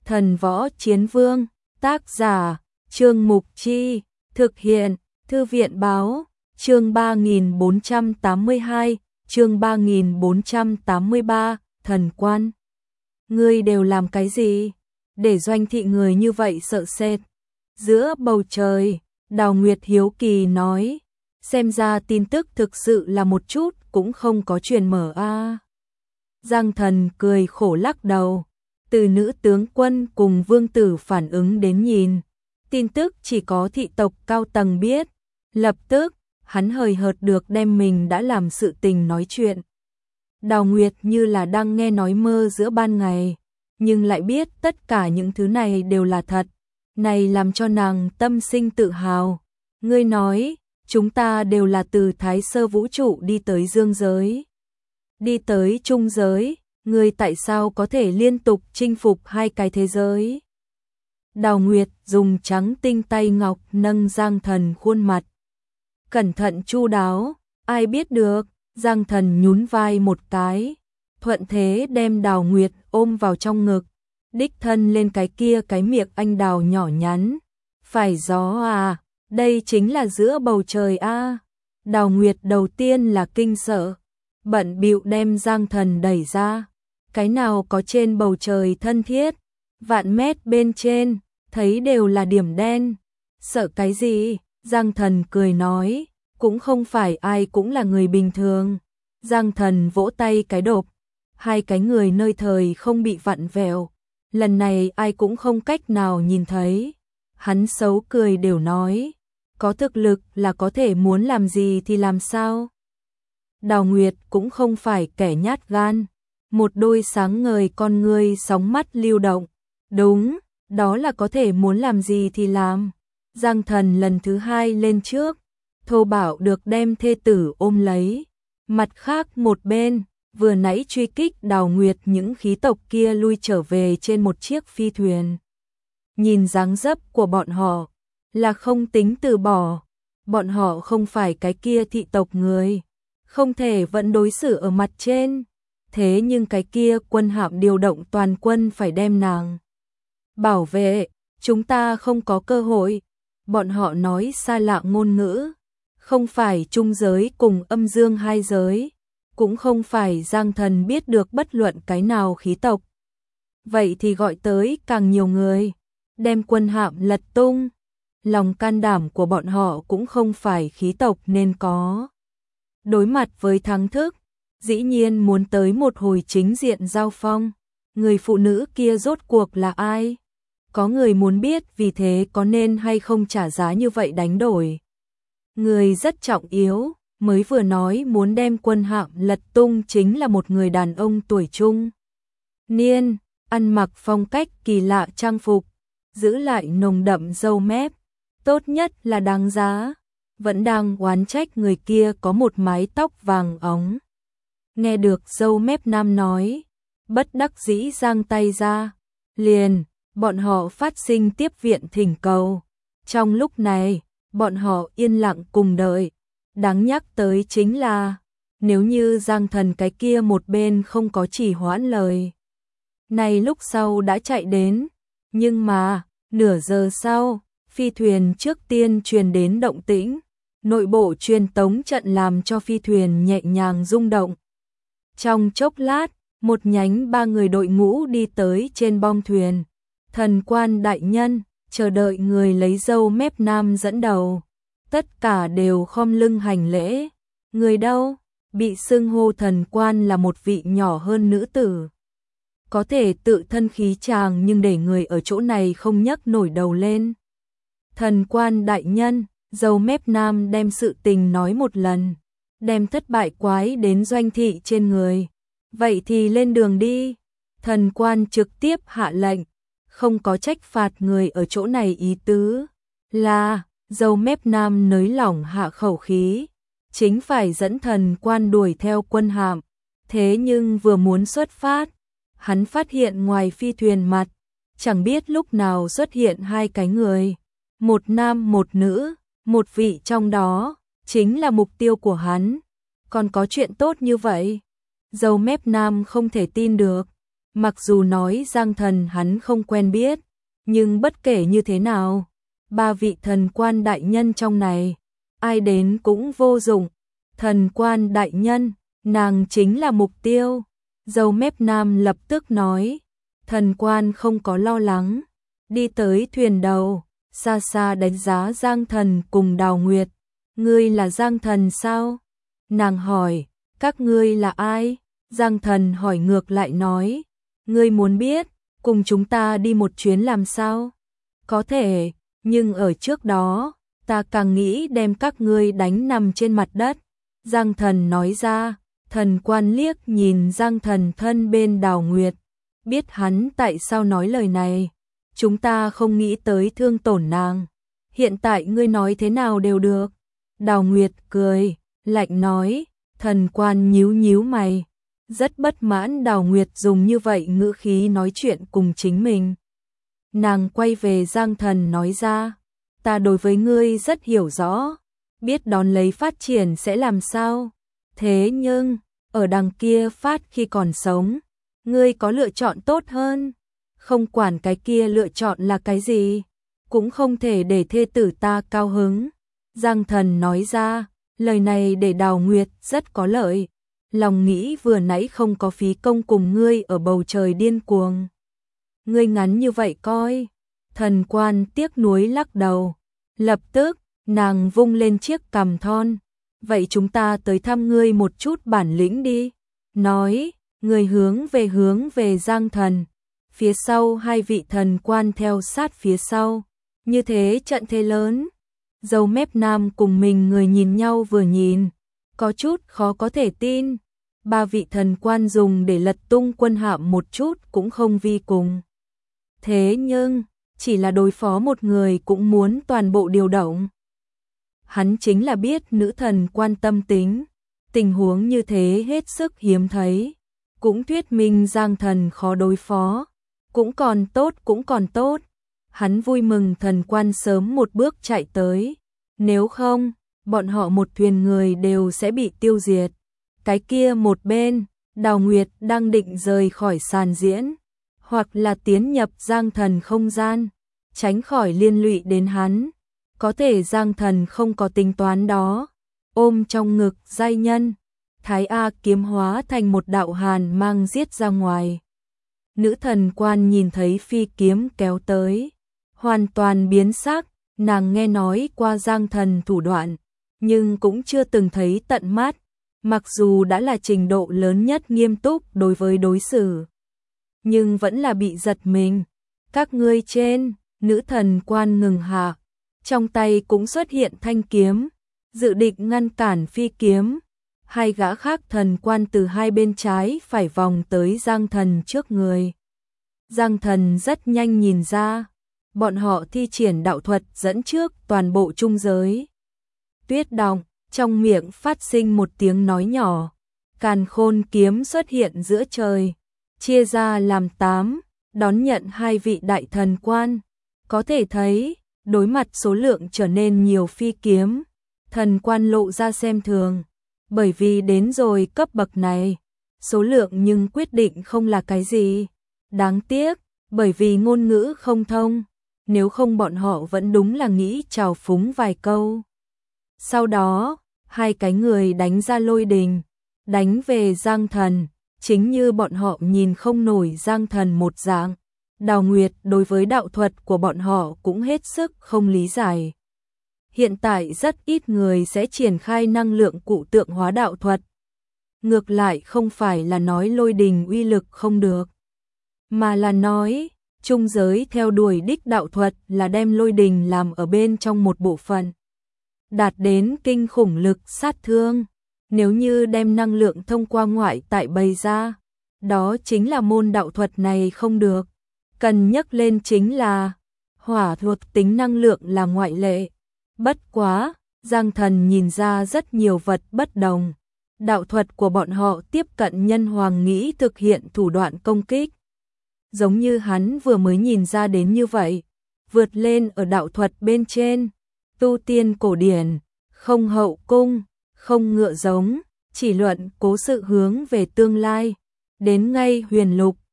Thần Võ Chiến Vương, tác giả, Trương Mục Chi, thực hiện, Thư viện báo, chương 3482, chương 3483, thần quan. Ngươi đều làm cái gì? Để Doanh thị người như vậy sợ sệt. Giữa bầu trời, Đào Nguyệt hiếu kỳ nói, xem ra tin tức thực sự là một chút cũng không có truyền mở a. Giang Thần cười khổ lắc đầu, từ nữ tướng quân cùng vương tử phản ứng đến nhìn, tin tức chỉ có thị tộc cao tầng biết, lập tức, hắn hời hợt được đem mình đã làm sự tình nói chuyện. Đào Nguyệt như là đang nghe nói mơ giữa ban ngày, nhưng lại biết tất cả những thứ này đều là thật, này làm cho nàng tâm sinh tự hào. Ngươi nói, chúng ta đều là từ Thái Sơ vũ trụ đi tới dương giới, đi tới trung giới, ngươi tại sao có thể liên tục chinh phục hai cái thế giới? Đào Nguyệt dùng trắng tinh tay ngọc nâng Giang Thần khuôn mặt. Cẩn thận chu đáo, ai biết được, Giang Thần nhún vai một cái, thuận thế đem Đào Nguyệt ôm vào trong ngực, đích thân lên cái kia cái miệng anh đào nhỏ nhắn. Phải gió à, đây chính là giữa bầu trời a. Đào Nguyệt đầu tiên là kinh sợ, bận bịu đem Giang Thần đẩy ra. Cái nào có trên bầu trời thân thiết, vạn mét bên trên, thấy đều là điểm đen. Sợ cái gì? Giang Thần cười nói, cũng không phải ai cũng là người bình thường. Giang Thần vỗ tay cái đột, hai cái người nơi thời không bị vặn vẹo. Lần này ai cũng không cách nào nhìn thấy. Hắn xấu cười đều nói, có thực lực là có thể muốn làm gì thì làm sao. Đào Nguyệt cũng không phải kẻ nhát gan, một đôi sáng ngời con ngươi sóng mắt lưu động. Đúng, đó là có thể muốn làm gì thì làm. Giang Thần lần thứ hai lên trước, thô bạo được đem thê tử ôm lấy. Mặt khác một bên, vừa nãy truy kích Đào Nguyệt những khí tộc kia lui trở về trên một chiếc phi thuyền. Nhìn dáng dấp của bọn họ, là không tính từ bỏ. Bọn họ không phải cái kia thị tộc người, không thể vẫn đối xử ở mặt trên. Thế nhưng cái kia quân hạm điều động toàn quân phải đem nàng bảo vệ, chúng ta không có cơ hội. Bọn họ nói xa lạ ngôn ngữ, không phải trung giới cùng âm dương hai giới, cũng không phải Giang Thần biết được bất luận cái nào khí tộc. Vậy thì gọi tới càng nhiều người, đem quân hạm lật tung. Lòng can đảm của bọn họ cũng không phải khí tộc nên có. Đối mặt với thắng thức, dĩ nhiên muốn tới một hồi chính diện giao phong. Người phụ nữ kia rốt cuộc là ai? Có người muốn biết, vì thế có nên hay không trả giá như vậy đánh đổi. Người rất trọng yếu, mới vừa nói muốn đem quân hạm lật tung chính là một người đàn ông tuổi trung niên, ăn mặc phong cách kỳ lạ trang phục, giữ lại nồng đậm râu mép, tốt nhất là đáng giá. Vẫn đang oán trách người kia có một mái tóc vàng óng. Nghe được râu mép nam nói, bất đắc dĩ giang tay ra, liền, bọn họ phát sinh tiếp viện thỉnh cầu. Trong lúc này, bọn họ yên lặng cùng đợi. Đáng nhắc tới chính là, nếu như Giang Thần cái kia một bên không có chỉ hoãn lời này lúc sau đã chạy đến, nhưng mà, nửa giờ sau, phi thuyền trước tiên truyền đến động tĩnh, nội bộ truyền tống trận làm cho phi thuyền nhẹ nhàng rung động. Trong chốc lát, một nhánh ba người đội ngũ đi tới trên bong thuyền. Thần quan đại nhân, chờ đợi người lấy râu mép nam dẫn đầu. Tất cả đều khom lưng hành lễ. Người đâu? Bị xưng hô thần quan là một vị nhỏ hơn nữ tử. Có thể tự thân khí chàng nhưng để người ở chỗ này không nhấc nổi đầu lên. Thần quan đại nhân, râu mép nam đem sự tình nói một lần. Đem thất bại quái đến Doanh thị trên người. Vậy thì lên đường đi. Thần quan trực tiếp hạ lệnh, không có trách phạt người ở chỗ này ý tứ. Là, râu mép nam nới lỏng hạ khẩu khí, chính phải dẫn thần quan đuổi theo quân hạm. Thế nhưng vừa muốn xuất phát, hắn phát hiện ngoài phi thuyền mặt, chẳng biết lúc nào xuất hiện hai cái người. Một nam một nữ, một vị trong đó, chính là mục tiêu của hắn. Còn có chuyện tốt như vậy? Râu mép nam không thể tin được. Mặc dù nói Giang Thần hắn không quen biết, nhưng bất kể như thế nào, ba vị thần quan đại nhân trong này, ai đến cũng vô dụng. Thần quan đại nhân, nàng chính là mục tiêu. Dâu mép nam lập tức nói, thần quan không có lo lắng, đi tới thuyền đầu, xa xa đánh giá Giang Thần cùng Đào Nguyệt. Ngươi là Giang Thần sao? Nàng hỏi, các ngươi là ai? Giang Thần hỏi ngược lại nói, ngươi muốn biết, cùng chúng ta đi một chuyến làm sao? Có thể, nhưng ở trước đó, ta càng nghĩ đem các ngươi đánh nằm trên mặt đất. Giang Thần nói ra, thần quan liếc nhìn Giang Thần thân bên Đào Nguyệt, biết hắn tại sao nói lời này. Chúng ta không nghĩ tới thương tổn nàng, hiện tại ngươi nói thế nào đều được. Đào Nguyệt cười, lạnh nói, thần quan nhíu nhíu mày, rất bất mãn Đào Nguyệt dùng như vậy ngữ khí nói chuyện cùng chính mình. Nàng quay về Giang Thần nói ra, ta đối với ngươi rất hiểu rõ, biết đón lấy phát triển sẽ làm sao. Thế nhưng, ở đằng kia phát khi còn sống, ngươi có lựa chọn tốt hơn. Không quản cái kia lựa chọn là cái gì, cũng không thể để thê tử ta cao hứng. Giang Thần nói ra, lời này để Đào Nguyệt rất có lợi. Lòng nghĩ vừa nãy không có phí công cùng ngươi ở bầu trời điên cuồng. Ngươi ngắn như vậy coi. Thần quan tiếc nuối lắc đầu. Lập tức, nàng vung lên chiếc cằm thon. Vậy chúng ta tới thăm ngươi một chút bản lĩnh đi. Nói, người hướng về Giang Thần. Phía sau hai vị thần quan theo sát phía sau. Như thế trận thế lớn. Dâu mép nam cùng mình người nhìn nhau vừa nhìn. Có chút khó có thể tin. Ba vị thần quan dùng để lật tung quân hạm một chút cũng không vi cùng. Thế nhưng, chỉ là đối phó một người cũng muốn toàn bộ điều động. Hắn chính là biết nữ thần quan tâm tính. Tình huống như thế hết sức hiếm thấy. Cũng thuyết minh Giang Thần khó đối phó. Cũng còn tốt. Hắn vui mừng thần quan sớm một bước chạy tới. Nếu không, bọn họ một thuyền người đều sẽ bị tiêu diệt. Cái kia một bên, Đào Nguyệt đang định rời khỏi sàn diễn, hoặc là tiến nhập Giang Thần không gian, tránh khỏi liên lụy đến hắn. Có thể Giang Thần không có tính toán đó, ôm trong ngực giai nhân, Thái A kiếm hóa thành một đạo hàn mang giết ra ngoài. Nữ thần quan nhìn thấy phi kiếm kéo tới, hoàn toàn biến sắc. Nàng nghe nói qua Giang Thần thủ đoạn, nhưng cũng chưa từng thấy tận mắt. Mặc dù đã là trình độ lớn nhất nghiêm túc đối với đối xử, nhưng vẫn là bị giật mình. Các ngươi trên, nữ thần quan ngừng hạ, trong tay cũng xuất hiện thanh kiếm, dự định ngăn cản phi kiếm. Hai gã khác thần quan từ hai bên trái phải vòng tới Giang Thần trước người. Giang Thần rất nhanh nhìn ra, bọn họ thi triển đạo thuật dẫn trước toàn bộ trung giới. Tuyết Động, trong miệng phát sinh một tiếng nói nhỏ, Càn Khôn kiếm xuất hiện giữa trời, chia ra làm 8, đón nhận hai vị đại thần quan. Có thể thấy, đối mặt số lượng trở nên nhiều phi kiếm, thần quan lộ ra xem thường, bởi vì đến rồi cấp bậc này, số lượng nhưng quyết định không là cái gì. Đáng tiếc, bởi vì ngôn ngữ không thông, nếu không bọn họ vẫn đúng là nghĩ trào phúng vài câu. Sau đó, hai cái người đánh ra lôi đình, đánh về Giang Thần, chính như bọn họ nhìn không nổi Giang Thần một dạng. Đào Nguyệt đối với đạo thuật của bọn họ cũng hết sức không lý giải. Hiện tại rất ít người sẽ triển khai năng lượng cụ tượng hóa đạo thuật. Ngược lại không phải là nói lôi đình uy lực không được, mà là nói trung giới theo đuổi đích đạo thuật là đem lôi đình làm ở bên trong một bộ phận, đạt đến kinh khủng lực sát thương. Nếu như đem năng lượng thông qua ngoại tại bày ra, đó chính là môn đạo thuật này không được. Cần nhắc lên chính là hỏa thuộc tính năng lượng là ngoại lệ. Bất quá, Giang Thần nhìn ra rất nhiều vật bất đồng. Đạo thuật của bọn họ tiếp cận nhân hoàng nghĩ thực hiện thủ đoạn công kích. Giống như hắn vừa mới nhìn ra đến như vậy, vượt lên ở đạo thuật bên trên. Tu tiên cổ điển, không hậu cung, không ngựa giống, chỉ luận cố sự hướng về tương lai. Đến ngay huyền lục,